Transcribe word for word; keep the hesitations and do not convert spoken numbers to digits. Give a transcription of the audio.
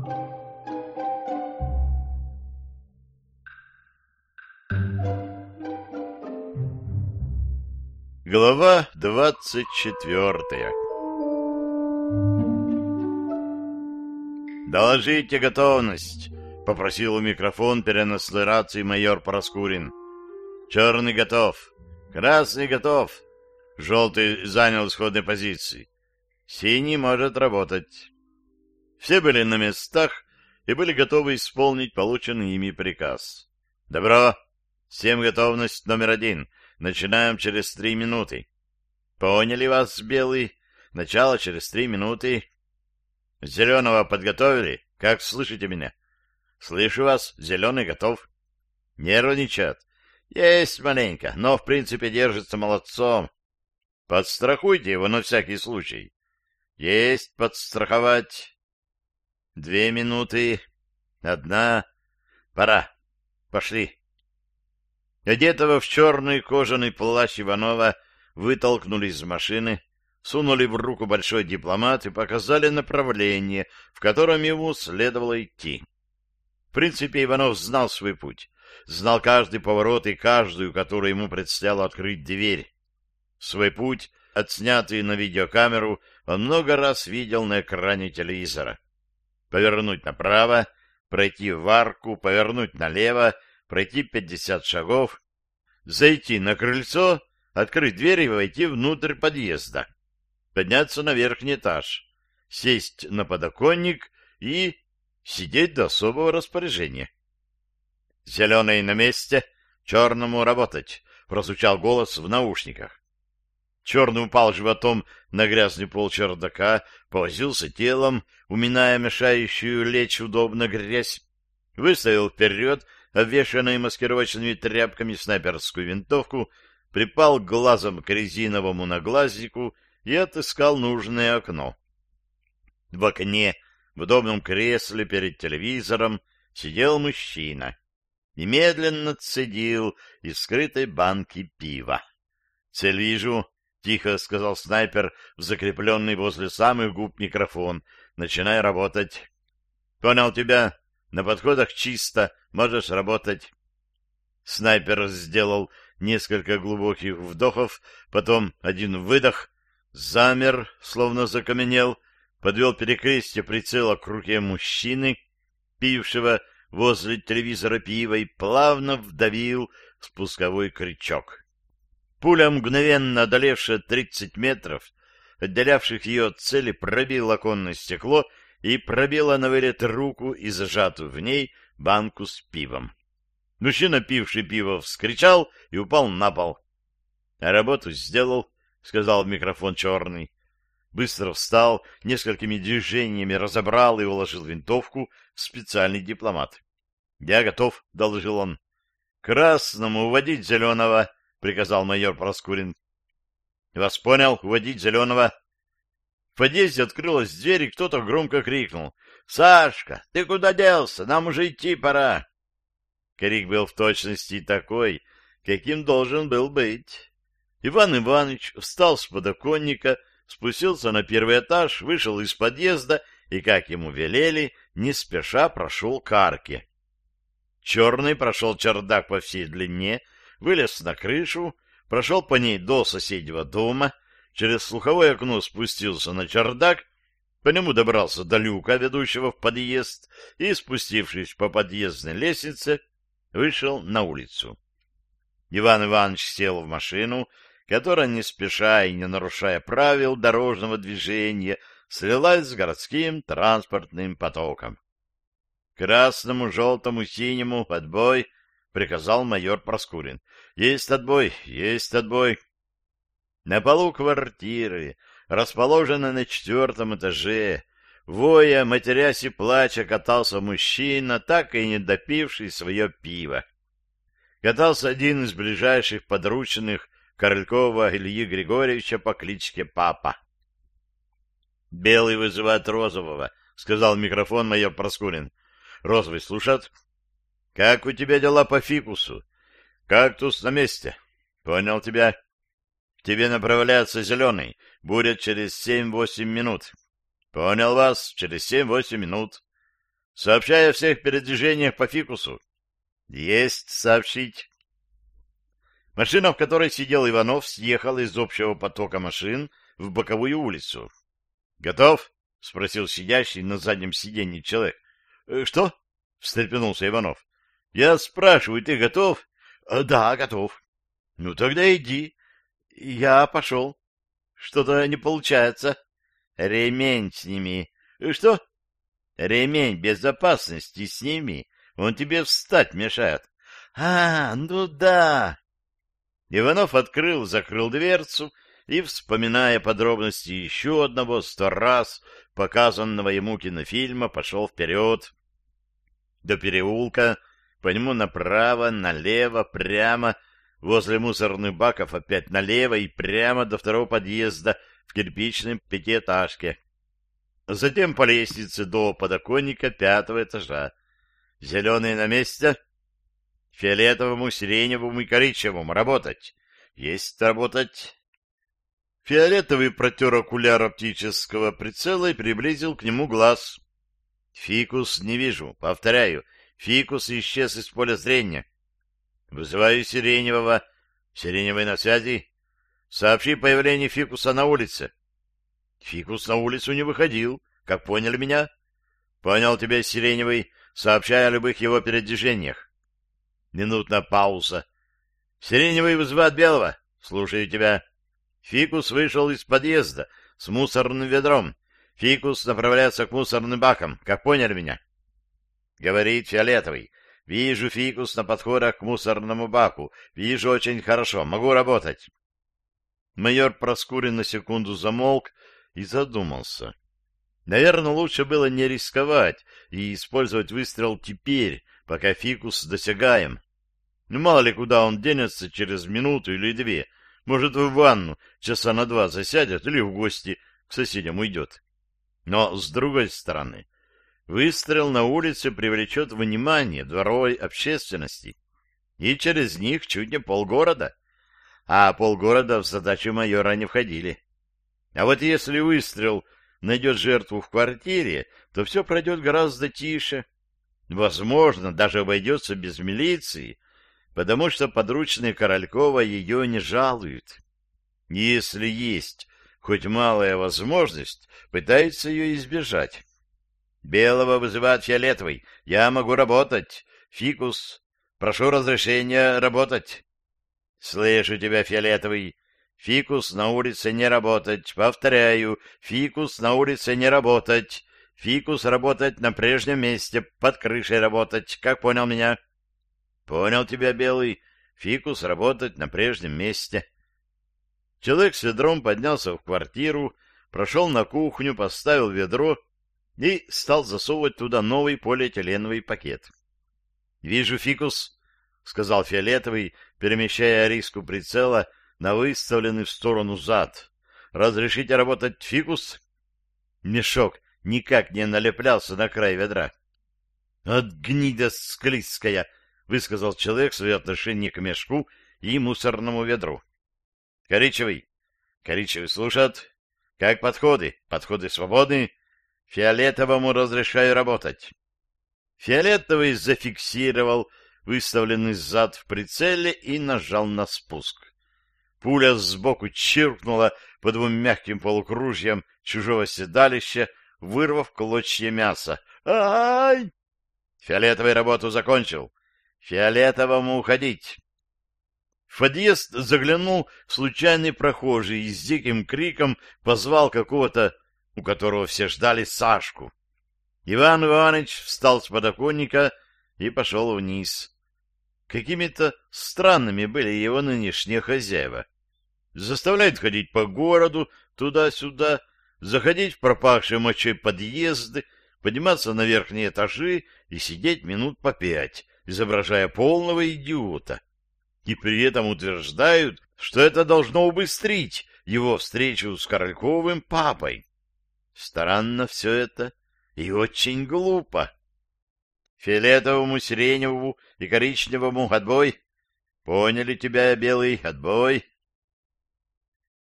Глава двадцать четвертая. «Доложите готовность», — попросил у микрофон переносной рации майор Проскурин. «Черный готов. Красный готов». Желтый занял исходные позиции. Синий может работать. Все были на местах и были готовы исполнить полученный ими приказ. «Добро. Всем готовность номер один. Начинаем через три минуты». «Поняли вас, Белый? Начало через три минуты». «Зеленого подготовили? Как слышите меня?» «Слышу вас. Зеленый готов». «Нервничает?» «Есть маленько, но в принципе держится молодцом». «Подстрахуйте его на всякий случай». «Есть подстраховать». «Две минуты. Одна. Пора. Пошли». Одетого в черный кожаный плащ Иванова вытолкнули из машины, сунули в руку большой дипломат и показали направление, в котором ему следовало идти. В принципе, Иванов знал свой путь, знал каждый поворот и каждую, которую ему предстояло открыть дверь. Свой путь, отснятый на видеокамеру, он много раз видел на экране телевизора. Повернуть направо, пройти в арку, повернуть налево, пройти пятьдесят шагов, зайти на крыльцо, открыть дверь и войти внутрь подъезда, подняться на верхний этаж, сесть на подоконник и сидеть до особого распоряжения. «Зеленый на месте, черному работать», — прозвучал голос в наушниках. Черный упал животом на грязный пол чердака, повозился телом, уминая мешающую лечь удобно грязь, выставил вперед обвешанную маскировочными тряпками снайперскую винтовку, припал глазом к резиновому наглазнику и отыскал нужное окно. В окне, в удобном кресле перед телевизором, сидел мужчина и медленно цедил из скрытой банки пива. «Цель вижу», — тихо сказал снайпер в закрепленный возле самых губ микрофон, начиная работать. «Понял тебя. На подходах чисто. Можешь работать». Снайпер сделал несколько глубоких вдохов, потом один выдох, замер, словно закаменел, подвел перекрестие прицела к руке мужчины, пившего возле телевизора пива, и плавно вдавил спусковой крючок. Пуля, мгновенно одолевшая тридцать метров, отделявших ее от цели, пробила оконное стекло и пробила на вылет руку и зажатую в ней банку с пивом. Мужчина, пивший пиво, вскричал и упал на пол. — А работу сделал, — сказал в микрофон черный. Быстро встал, несколькими движениями разобрал и уложил винтовку в специальный дипломат. — Я готов, — доложил он. — Красному уводить зеленого, — приказал майор Проскурин. — Вас понял, уводить зеленого. В подъезде открылась дверь, и кто-то громко крикнул: «Сашка, ты куда делся? Нам уже идти пора!» Крик был в точности такой, каким должен был быть. Иван Иванович встал с подоконника, спустился на первый этаж, вышел из подъезда и, как ему велели, не спеша прошел к арке. Черный прошел чердак по всей длине, вылез на крышу, прошел по ней до соседнего дома, через слуховое окно спустился на чердак, по нему добрался до люка, ведущего в подъезд, и, спустившись по подъездной лестнице, вышел на улицу. Иван Иванович сел в машину, которая, не спеша и не нарушая правил дорожного движения, слилась с городским транспортным потоком. «Красному, желтому, синему отбой!» — приказал майор Проскурин. «Есть отбой, есть отбой!» На полу квартиры, расположенной на четвертом этаже, воя, матерясь и плача, катался мужчина, так и не допивший свое пиво. Катался один из ближайших подручных Королькова Ильи Григорьевича по кличке Папа. «Белый вызывает Розового», — сказал в микрофон майор Проскурин. «Розовый слушает». «Как у тебя дела по фикусу?» «Кактус на месте». «Понял тебя». «Тебе направляется зеленый. Будет через семь-восемь минут». «Понял вас. Через семь-восемь минут». Сообщай о всех передвижениях по фикусу. Есть сообщить. Машина, в которой сидел Иванов, съехала из общего потока машин в боковую улицу. «Готов?» — спросил сидящий на заднем сиденье человек. «Э, «Что?» — встрепенулся Иванов. «Я спрашиваю, ты готов?» «Э, «Да, готов». «Ну, тогда иди». «Я пошел». «Что-то не получается». «Ремень сними». «Что?» «Ремень безопасности сними. Он тебе встать мешает». «А, ну да». Иванов открыл, закрыл дверцу и, вспоминая подробности еще одного сто раз показанного ему кинофильма, пошел вперед. До переулка, по нему направо, налево, прямо, возле мусорных баков опять налево и прямо до второго подъезда в кирпичной пятиэтажке. Затем по лестнице до подоконника пятого этажа. Зеленые на месте. Фиолетовому, сиреневому и коричневому работать. Есть работать. Фиолетовый протер окуляр оптического прицела и приблизил к нему глаз. Фикус не вижу. Повторяю, фикус исчез из поля зрения. Вызываю сиреневого. Сиреневый на связи. Сообщи появление фикуса на улице. Фикус на улицу не выходил. Как поняли меня? Понял тебя, сиреневый. Сообщай о любых его передвижениях. Минутная пауза. Сиреневый вызывает белого. Слушаю тебя. Фикус вышел из подъезда с мусорным ведром. Фикус направляется к мусорным бакам. Как поняли меня? Говорит фиолетовый. Вижу фикус на подходах к мусорному баку. Вижу очень хорошо. Могу работать. Майор Проскурин на секунду замолк и задумался. Наверное, лучше было не рисковать и использовать выстрел теперь, пока фикус досягаем. Ну, мало ли, куда он денется через минуту или две. Может, в ванну часа на два засядет или в гости к соседям уйдет. Но, с другой стороны, выстрел на улице привлечет внимание дворовой общественности, и через них чуть не полгорода. А полгорода в задачу майора не входили. А вот если выстрел найдет жертву в квартире, то все пройдет гораздо тише. Возможно, даже обойдется без милиции, потому что подручные Королькова ее не жалуют. Если есть хоть малая возможность, пытается ее избежать. Белого вызывает фиолетовый. Я могу работать. Фикус, прошу разрешения работать. Слышу тебя, фиолетовый. Фикус на улице не работать. Повторяю, фикус на улице не работать. Фикус работать на прежнем месте, под крышей работать. Как понял меня? Понял тебя, белый. Фикус работать на прежнем месте. Человек с ведром поднялся в квартиру, прошел на кухню, поставил ведро и стал засовывать туда новый полиэтиленовый пакет. — Вижу фикус, — сказал фиолетовый, перемещая риску прицела на выставленный в сторону зад. — Разрешите работать фикус? Мешок никак не налеплялся на край ведра. — От гнида склизкая! — высказал человек свое отношение к мешку и мусорному ведру. — Коричневый. Коричневый слушает. Как подходы? Подходы свободны. Фиолетовому разрешаю работать. Фиолетовый зафиксировал выставленный зад в прицеле и нажал на спуск. Пуля сбоку чиркнула по двум мягким полукружьям чужого седалища, вырвав клочья мяса. «Ай!» Фиолетовый работу закончил. Фиолетовому уходить. В подъезд заглянул случайный прохожий и с диким криком позвал какого-то, у которого все ждали, Сашку. Иван Иванович встал с подоконника и пошел вниз. Какими-то странными были его нынешние хозяева. Заставляют ходить по городу, туда-сюда, заходить в пропахшие мочой подъезды, подниматься на верхние этажи и сидеть минут по пять, изображая полного идиота. И при этом утверждают, что это должно убыстрить его встречу с Корольковым папой. Странно все это и очень глупо. Фиолетовому, сиреневому и коричневому отбой. Поняли тебя, белый, отбой.